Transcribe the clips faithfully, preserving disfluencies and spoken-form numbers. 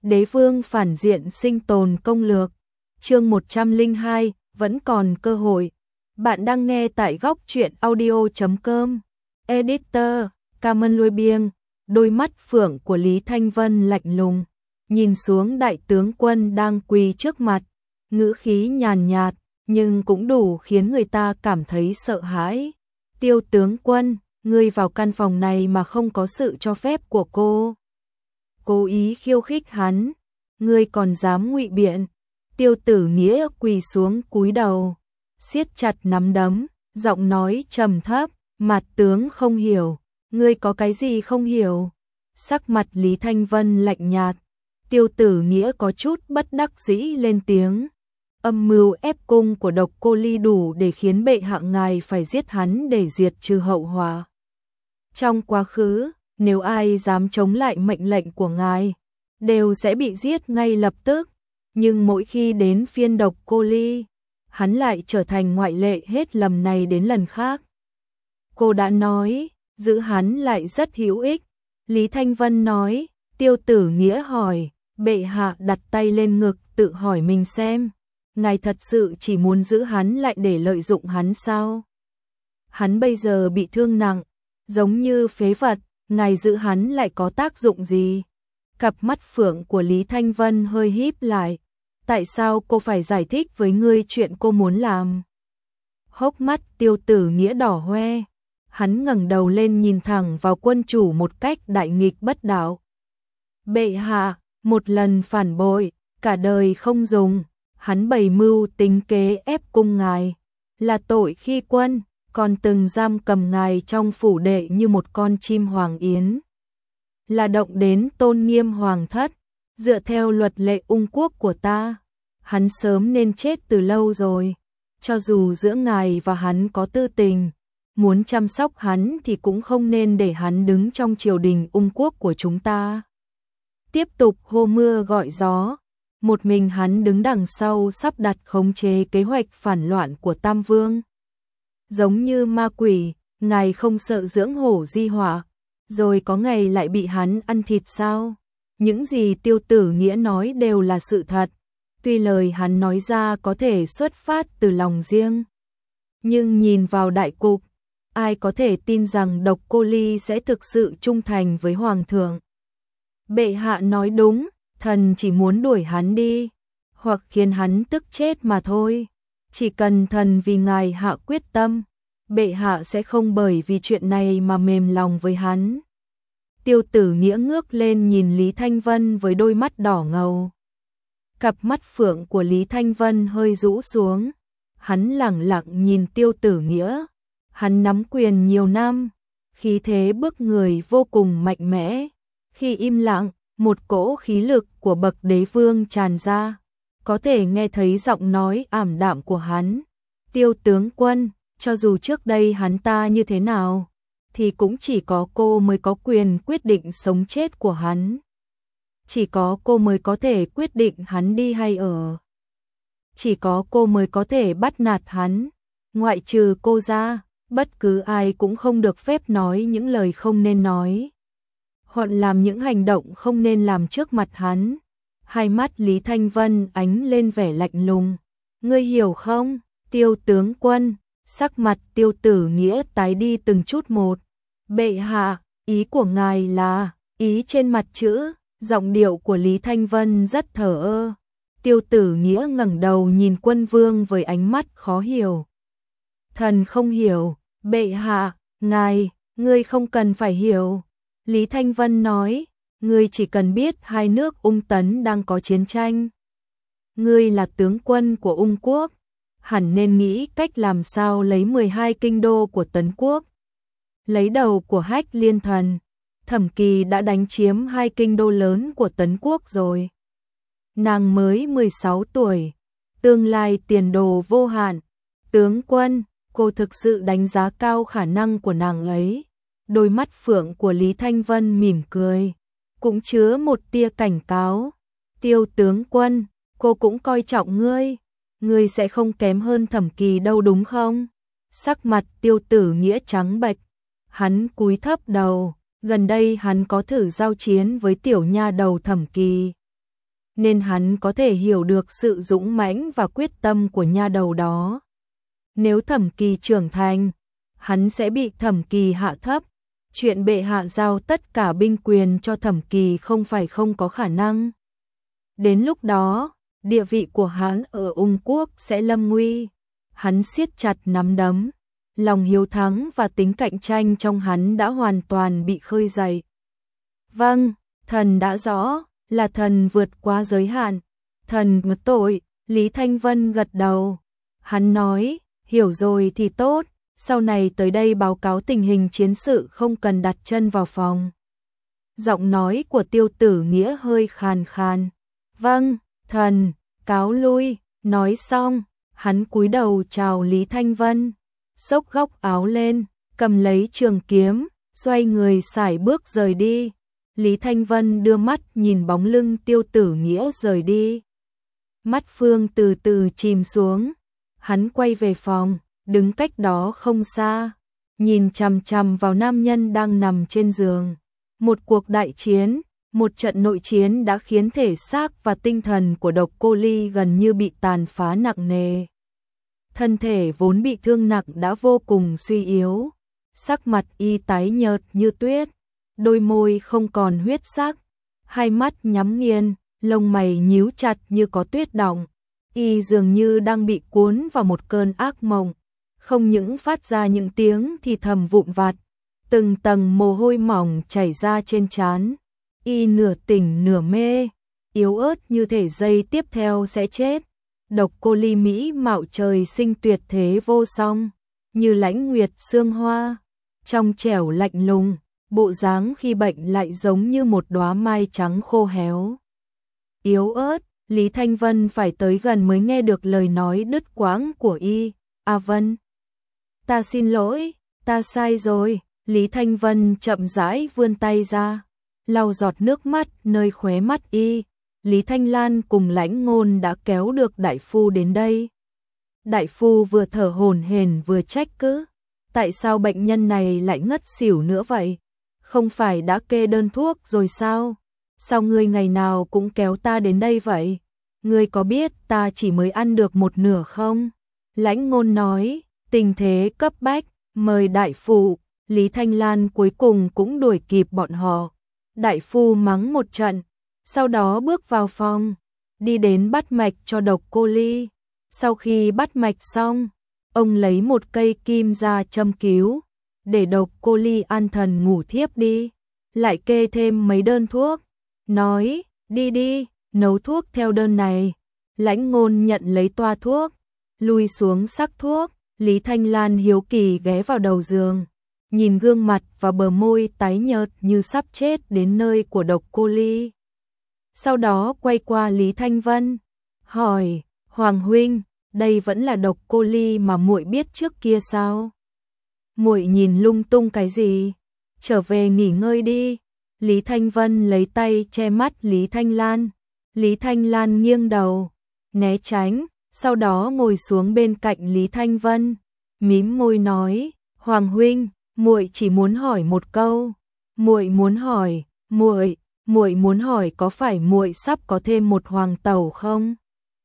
Đế vương phản diện sinh tồn công lược. Chương một trăm lẻ hai, vẫn còn cơ hội. Bạn đang nghe tại góc truyện audio chấm com. Editor, Carmen Lôi Biêng. Đôi mắt phượng của Lý Thanh Vân lạnh lùng, nhìn xuống đại tướng quân đang quỳ trước mặt, ngữ khí nhàn nhạt, nhưng cũng đủ khiến người ta cảm thấy sợ hãi. Tiêu tướng quân, ngươi vào căn phòng này mà không có sự cho phép của cô. Cố ý khiêu khích hắn, ngươi còn dám ngụy biện. Tiêu Tử Nghĩa quỳ xuống cúi đầu, siết chặt nắm đấm, giọng nói trầm thấp, mặt tướng không hiểu, ngươi có cái gì không hiểu? Sắc mặt Lý Thanh Vân lạnh nhạt, Tiêu Tử Nghĩa có chút bất đắc dĩ lên tiếng. Âm mưu ép cung của Độc Cô Ly đủ để khiến bệ hạ ngài phải giết hắn để diệt trừ hậu họa. Trong quá khứ, nếu ai dám chống lại mệnh lệnh của ngài, đều sẽ bị giết ngay lập tức. Nhưng mỗi khi đến phiên Độc Cô Ly, hắn lại trở thành ngoại lệ hết lần này đến lần khác. Cô đã nói, giữ hắn lại rất hữu ích. Lý Thanh Vân nói. Tiêu Tử Nghĩa hỏi, bệ hạ đặt tay lên ngực tự hỏi mình xem, ngài thật sự chỉ muốn giữ hắn lại để lợi dụng hắn sao? Hắn bây giờ bị thương nặng, giống như phế vật, ngài giữ hắn lại có tác dụng gì? Cặp mắt phượng của Lý Thanh Vân hơi híp lại. Tại sao cô phải giải thích với ngươi chuyện cô muốn làm? Hốc mắt Tiêu Tử Nghĩa đỏ hoe. Hắn ngẩng đầu lên nhìn thẳng vào quân chủ một cách đại nghịch bất đạo. Bệ hạ, một lần phản bội, cả đời không dùng. Hắn bày mưu tính kế ép cung ngài, là tội khi quân, còn từng giam cầm ngài trong phủ đệ như một con chim hoàng yến. Là động đến tôn nghiêm hoàng thất, dựa theo luật lệ ung quốc của ta, hắn sớm nên chết từ lâu rồi. Cho dù giữa ngài và hắn có tư tình, muốn chăm sóc hắn thì cũng không nên để hắn đứng trong triều đình ung quốc của chúng ta. Tiếp tục hô mưa gọi gió, một mình hắn đứng đằng sau sắp đặt khống chế kế hoạch phản loạn của Tam Vương. Giống như ma quỷ, ngài không sợ dưỡng hổ di họa, rồi có ngày lại bị hắn ăn thịt sao? Những gì Tiêu Tử Nghĩa nói đều là sự thật, tuy lời hắn nói ra có thể xuất phát từ lòng riêng. Nhưng nhìn vào đại cục, ai có thể tin rằng Độc Cô Ly sẽ thực sự trung thành với Hoàng thượng? Bệ hạ nói đúng, thần chỉ muốn đuổi hắn đi, hoặc khiến hắn tức chết mà thôi. Chỉ cần thần vì ngài hạ quyết tâm, bệ hạ sẽ không bởi vì chuyện này mà mềm lòng với hắn. Tiêu Tử Nghĩa ngước lên nhìn Lý Thanh Vân với đôi mắt đỏ ngầu. Cặp mắt phượng của Lý Thanh Vân hơi rũ xuống, hắn lẳng lặng nhìn Tiêu Tử Nghĩa. Hắn nắm quyền nhiều năm, khí thế bức người vô cùng mạnh mẽ. Khi im lặng, một cỗ khí lực của bậc đế vương tràn ra, có thể nghe thấy giọng nói ảm đạm của hắn. Tiêu tướng quân, cho dù trước đây hắn ta như thế nào, thì cũng chỉ có cô mới có quyền quyết định sống chết của hắn. Chỉ có cô mới có thể quyết định hắn đi hay ở. Chỉ có cô mới có thể bắt nạt hắn. Ngoại trừ cô ra, bất cứ ai cũng không được phép nói những lời không nên nói, hoặc làm những hành động không nên làm trước mặt hắn. Hai mắt Lý Thanh Vân ánh lên vẻ lạnh lùng. Ngươi hiểu không, Tiêu tướng quân? Sắc mặt Tiêu Tử Nghĩa tái đi từng chút một. Bệ hạ, ý của ngài là? Ý trên mặt chữ. Giọng điệu của Lý Thanh Vân rất thờ ơ. Tiêu Tử Nghĩa ngẩng đầu nhìn quân vương với ánh mắt khó hiểu. Thần không hiểu. Bệ hạ, ngài, ngươi không cần phải hiểu. Lý Thanh Vân nói, ngươi chỉ cần biết hai nước Ung Tấn đang có chiến tranh. Ngươi là tướng quân của Ung quốc, hẳn nên nghĩ cách làm sao lấy mười hai kinh đô của Tấn quốc. Lấy đầu của Hách Liên Thần, Thẩm Kỳ đã đánh chiếm hai kinh đô lớn của Tấn quốc rồi. Nàng mới mười sáu tuổi, tương lai tiền đồ vô hạn. Tướng quân, cô thực sự đánh giá cao khả năng của nàng ấy. Đôi mắt phượng của Lý Thanh Vân mỉm cười, cũng chứa một tia cảnh cáo. Tiêu tướng quân, cô cũng coi trọng ngươi, ngươi sẽ không kém hơn Thẩm Kỳ đâu đúng không? Sắc mặt Tiêu Tử Nghĩa trắng bệch, hắn cúi thấp đầu. Gần đây hắn có thử giao chiến với tiểu nha đầu Thẩm Kỳ. nên hắn có thể hiểu được sự dũng mãnh và quyết tâm của nha đầu đó. Nếu Thẩm Kỳ trưởng thành, hắn sẽ bị Thẩm Kỳ hạ thấp. Chuyện bệ hạ giao tất cả binh quyền cho Thẩm Kỳ không phải không có khả năng. Đến lúc đó, địa vị của hắn ở Ung Quốc sẽ lâm nguy. Hắn siết chặt nắm đấm, lòng hiếu thắng và tính cạnh tranh trong hắn đã hoàn toàn bị khơi dậy. Vâng, thần đã rõ, là thần vượt quá giới hạn. Thần ngất tội, Lý Thanh Vân gật đầu. Hắn nói, hiểu rồi thì tốt, sau này tới đây báo cáo tình hình chiến sự không cần đặt chân vào phòng. Giọng nói của Tiêu Tử Nghĩa hơi khàn khàn. Vâng, thần, cáo lui, nói xong, hắn cúi đầu chào Lý Thanh Vân, xốc góc áo lên, cầm lấy trường kiếm, xoay người sải bước rời đi. Lý Thanh Vân đưa mắt nhìn bóng lưng Tiêu Tử Nghĩa rời đi. Mắt Phương từ từ chìm xuống, hắn quay về phòng, đứng cách đó không xa, nhìn chằm chằm vào nam nhân đang nằm trên giường. Một cuộc đại chiến, một trận nội chiến đã khiến thể xác và tinh thần của Độc Cô Ly gần như bị tàn phá nặng nề. Thân thể vốn bị thương nặng đã vô cùng suy yếu, sắc mặt y tái nhợt như tuyết, đôi môi không còn huyết sắc, hai mắt nhắm nghiền, lông mày nhíu chặt như có tuyết đọng. Y dường như đang bị cuốn vào một cơn ác mộng, không những phát ra những tiếng thì thầm vụn vặt, từng tầng mồ hôi mỏng chảy ra trên trán. Y nửa tỉnh nửa mê, yếu ớt như thể giây tiếp theo sẽ chết. Độc Cô Ly mỹ mạo trời sinh tuyệt thế vô song, như lãnh nguyệt sương hoa, trong trẻo lạnh lùng, bộ dáng khi bệnh lại giống như một đóa mai trắng khô héo. Yếu ớt, Lý Thanh Vân phải tới gần mới nghe được lời nói đứt quãng của y. A Vân, ta xin lỗi, ta sai rồi. Lý Thanh Vân chậm rãi vươn tay ra, lau giọt nước mắt nơi khóe mắt y. Lý Thanh Lan cùng Lãnh Ngôn đã kéo được đại phu đến đây. Đại phu vừa thở hổn hển vừa trách cứ, tại sao bệnh nhân này lại ngất xỉu nữa vậy? Không phải đã kê đơn thuốc rồi sao? Sao ngươi ngày nào cũng kéo ta đến đây vậy? Ngươi có biết ta chỉ mới ăn được một nửa không? Lãnh Ngôn nói, tình thế cấp bách, mời đại phu. Lý Thanh Lan cuối cùng cũng đuổi kịp bọn họ. Đại phu mắng một trận, sau đó bước vào phòng, đi đến bắt mạch cho Độc Cô Ly. Sau khi bắt mạch xong, ông lấy một cây kim ra châm cứu, để Độc Cô Ly an thần ngủ thiếp đi, lại kê thêm mấy đơn thuốc, nói, đi đi, nấu thuốc theo đơn này. Lãnh Ngôn nhận lấy toa thuốc, lui xuống sắc thuốc. Lý Thanh Lan hiếu kỳ ghé vào đầu giường, nhìn gương mặt và bờ môi tái nhợt như sắp chết đến nơi của Độc Cô Ly. Sau đó quay qua Lý Thanh Vân, hỏi, Hoàng huynh, đây vẫn là Độc Cô Ly mà muội biết trước kia sao? Muội nhìn lung tung cái gì? Trở về nghỉ ngơi đi. Lý Thanh Vân lấy tay che mắt Lý Thanh Lan. Lý Thanh Lan nghiêng đầu, né tránh, sau đó ngồi xuống bên cạnh Lý Thanh Vân, mím môi nói, Hoàng huynh, muội chỉ muốn hỏi một câu. Muội muốn hỏi, muội, muội muốn hỏi có phải muội sắp có thêm một hoàng tẩu không?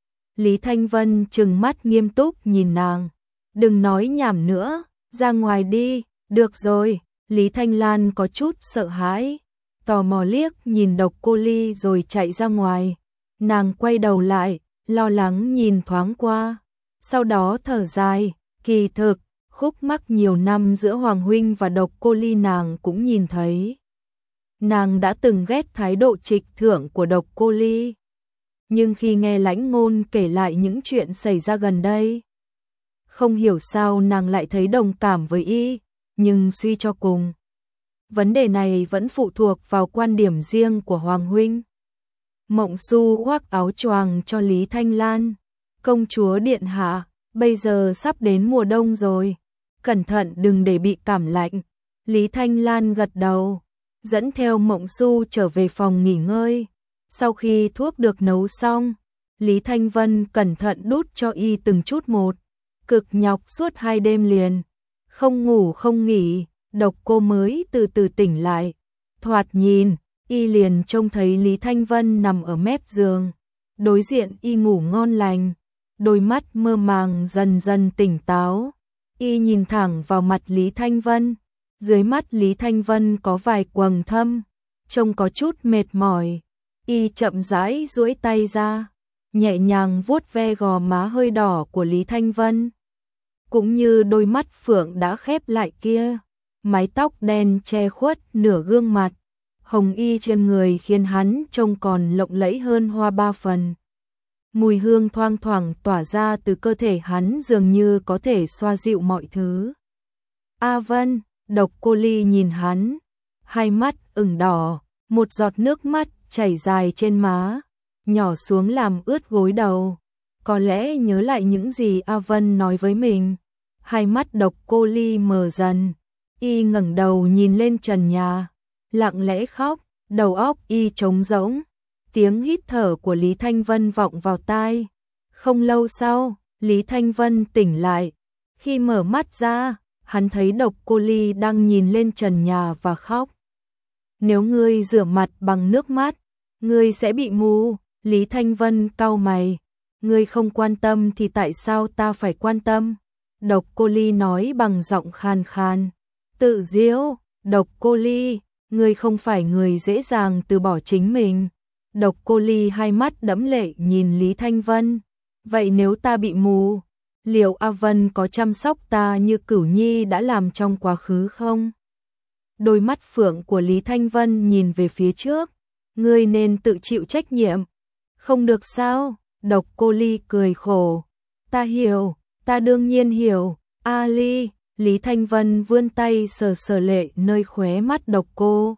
Lý Thanh Vân trừng mắt nghiêm túc nhìn nàng, đừng nói nhảm nữa, ra ngoài đi. Được rồi. Lý Thanh Lan có chút sợ hãi, tò mò liếc nhìn Độc Cô Ly rồi chạy ra ngoài. Nàng quay đầu lại, lo lắng nhìn thoáng qua, sau đó thở dài, kỳ thực, khúc mắc nhiều năm giữa Hoàng huynh và Độc Cô Ly nàng cũng nhìn thấy. Nàng đã từng ghét thái độ trịch thượng của Độc Cô Ly, nhưng khi nghe Lãnh Ngôn kể lại những chuyện xảy ra gần đây, không hiểu sao nàng lại thấy đồng cảm với y, nhưng suy cho cùng, vấn đề này vẫn phụ thuộc vào quan điểm riêng của Hoàng huynh. Mộng Su khoác áo choàng cho Lý Thanh Lan, công chúa điện hạ, bây giờ sắp đến mùa đông rồi, cẩn thận đừng để bị cảm lạnh. Lý Thanh Lan gật đầu, dẫn theo Mộng Su trở về phòng nghỉ ngơi. Sau khi thuốc được nấu xong, Lý Thanh Vân cẩn thận đút cho y từng chút một, cực nhọc suốt hai đêm liền, không ngủ không nghỉ, Độc Cô mới từ từ tỉnh lại. Thoạt nhìn, y liền trông thấy Lý Thanh Vân nằm ở mép giường, Đối diện y ngủ ngon lành, đôi mắt mơ màng dần dần tỉnh táo. Y nhìn thẳng vào mặt Lý Thanh Vân, dưới mắt Lý Thanh Vân có vài quầng thâm, trông có chút mệt mỏi. Y chậm rãi duỗi tay ra, nhẹ nhàng vuốt ve gò má hơi đỏ của Lý Thanh Vân, cũng như đôi mắt phượng đã khép lại kia. Mái tóc đen che khuất nửa gương mặt, hồng y trên người khiến hắn trông còn lộng lẫy hơn hoa ba phần. Mùi hương thoang thoảng tỏa ra từ cơ thể hắn dường như có thể xoa dịu mọi thứ. A Vân, Độc Cô Ly nhìn hắn, hai mắt ửng đỏ, một giọt nước mắt chảy dài trên má, nhỏ xuống làm ướt gối đầu. Có lẽ nhớ lại những gì A Vân nói với mình. Hai mắt Độc Cô Ly mờ dần, y ngẩng đầu nhìn lên trần nhà, lặng lẽ khóc, đầu óc y trống rỗng. Tiếng hít thở của Lý Thanh Vân vọng vào tai. Không lâu sau, Lý Thanh Vân tỉnh lại. Khi mở mắt ra, hắn thấy Độc Cô Ly đang nhìn lên trần nhà và khóc. Nếu ngươi rửa mặt bằng nước mắt, ngươi sẽ bị mù. Lý Thanh Vân cau mày. Ngươi không quan tâm thì tại sao ta phải quan tâm? Độc Cô Ly nói bằng giọng khan khan. Tự diễu, Độc Cô Ly, ngươi không phải người dễ dàng từ bỏ chính mình. Độc Cô Ly hai mắt đẫm lệ nhìn Lý Thanh Vân. Vậy nếu ta bị mù, liệu A Vân có chăm sóc ta như Cửu Nhi đã làm trong quá khứ không? Đôi mắt phượng của Lý Thanh Vân nhìn về phía trước. Ngươi nên tự chịu trách nhiệm. Không được sao? Độc Cô Ly cười khổ. Ta hiểu, ta đương nhiên hiểu. A Ly, Lý Thanh Vân vươn tay sờ sờ lệ nơi khóe mắt Độc Cô.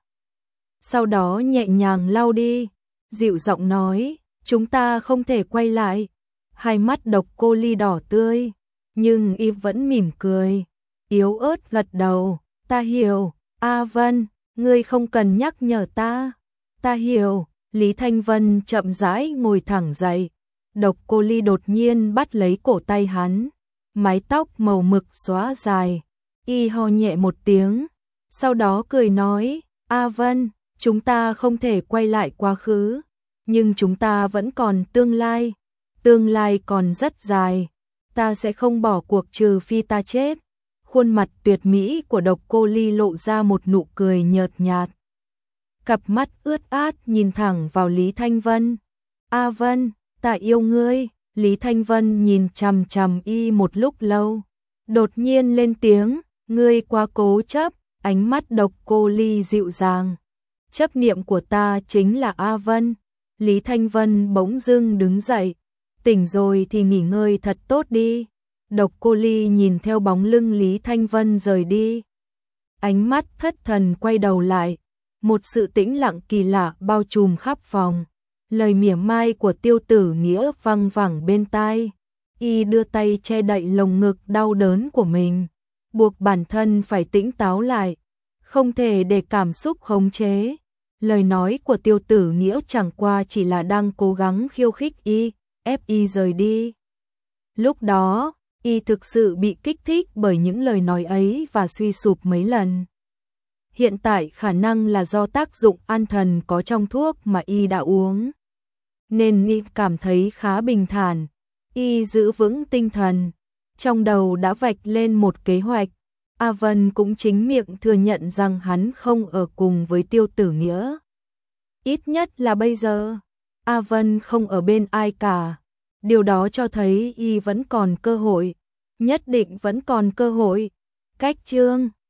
Sau đó nhẹ nhàng lau đi, dịu giọng nói, chúng ta không thể quay lại. Hai mắt Độc Cô Ly đỏ tươi, nhưng y vẫn mỉm cười, yếu ớt gật đầu. Ta hiểu, A Vân, ngươi không cần nhắc nhở ta. Ta hiểu. Lý Thanh Vân chậm rãi ngồi thẳng dậy. Độc Cô Ly đột nhiên bắt lấy cổ tay hắn, mái tóc màu mực xóa dài. Y ho nhẹ một tiếng, sau đó cười nói, A Vân, chúng ta không thể quay lại quá khứ, nhưng chúng ta vẫn còn tương lai. Tương lai còn rất dài, ta sẽ không bỏ cuộc trừ phi ta chết. Khuôn mặt tuyệt mỹ của Độc Cô Ly lộ ra một nụ cười nhợt nhạt. Cặp mắt ướt át nhìn thẳng vào Lý Thanh Vân. A Vân, ta yêu ngươi. Lý Thanh Vân nhìn chằm chằm y một lúc lâu, đột nhiên lên tiếng, ngươi quá cố chấp. Ánh mắt Độc Cô Ly dịu dàng. Chấp niệm của ta chính là A Vân. Lý Thanh Vân bỗng dưng đứng dậy. Tỉnh rồi thì nghỉ ngơi thật tốt đi. Độc Cô Ly nhìn theo bóng lưng Lý Thanh Vân rời đi. Ánh mắt thất thần quay đầu lại. Một sự tĩnh lặng kỳ lạ bao trùm khắp phòng. Lời mỉa mai của Tiêu Tử Nghĩa văng vẳng bên tai. Y đưa tay che đậy lồng ngực đau đớn của mình, buộc bản thân phải tỉnh táo lại, không thể để cảm xúc khống chế. Lời nói của Tiêu Tử Nghĩa chẳng qua chỉ là đang cố gắng khiêu khích y, ép y rời đi. Lúc đó, y thực sự bị kích thích bởi những lời nói ấy và suy sụp mấy lần. Hiện tại khả năng là do tác dụng an thần có trong thuốc mà y đã uống, nên y cảm thấy khá bình thản. Y giữ vững tinh thần, trong đầu đã vạch lên một kế hoạch. A Vân cũng chính miệng thừa nhận rằng hắn không ở cùng với Tiêu Tử Nghĩa. Ít nhất là bây giờ, A Vân không ở bên ai cả. Điều đó cho thấy y vẫn còn cơ hội, nhất định vẫn còn cơ hội. Cách chương